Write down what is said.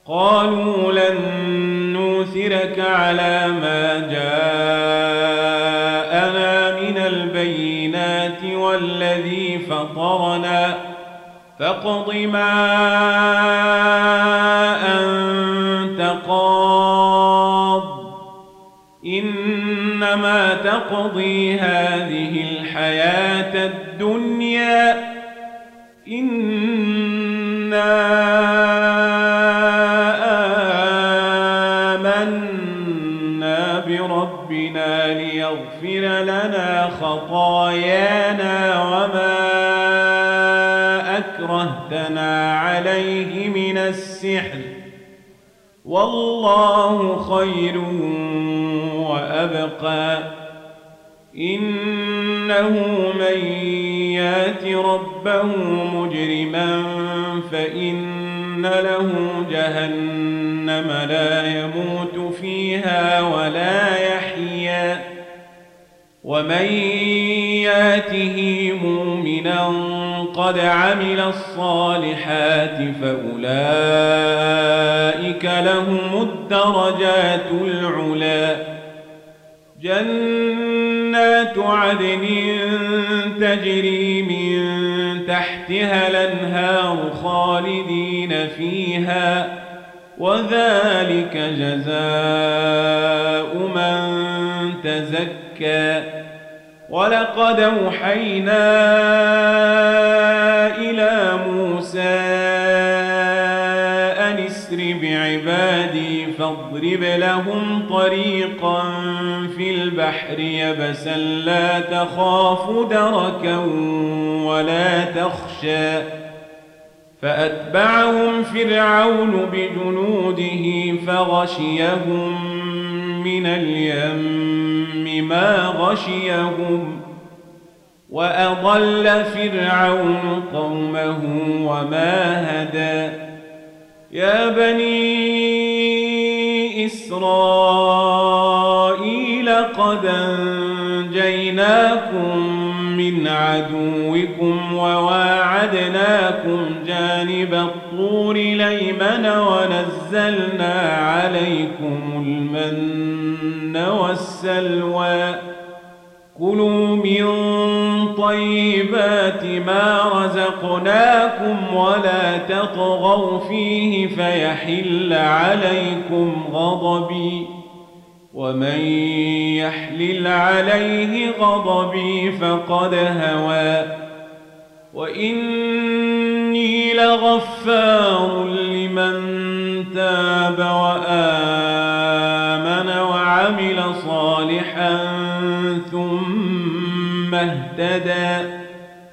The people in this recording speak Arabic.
قالوا لن نؤثرك على ما جاءنا من البينات والذي فطرنا فاقض ما أنت قاض إنما تقضي هذه الحياة الدنيا إنا آمنا بربنا ليغفر لنا خطايانا وما أكرهتنا عليه من السحر والله خير وأبقى إنه من يات ربه مجرما فإن له جهنم لا يموت فيها ولا يحيا ومن ياته مؤمنا قد عمل الصالحات فأولئك لهم الدرجات العلى جنات عدن تجري من تحتها الأنهار خالدين فيها وذلك جزاء من تزكى ولقد أوحينا إلى موسى أن اسر بعبادي فاضرب لهم طريقا في البحر يبسا لا تخاف دركا ولا تخشى فأتبعهم فرعون بجنوده فغشيهم من اليم ما غشيهم وأضل فرعون قومه وما هدى يا بني إسرائيل قد أنجيناكم من عدوكم وواعدناكم جانب الطور الأيمن ونزلنا عليكم المن والسلوى كلوا من طيبات ما رزقناكم ولا تطغوا فيه فيحل عليكم غضبي ومن يحلل عليه غضبي فقد هوى وإني لغفار لمن تاب وآمن وعمل صالحا ثم اهتدى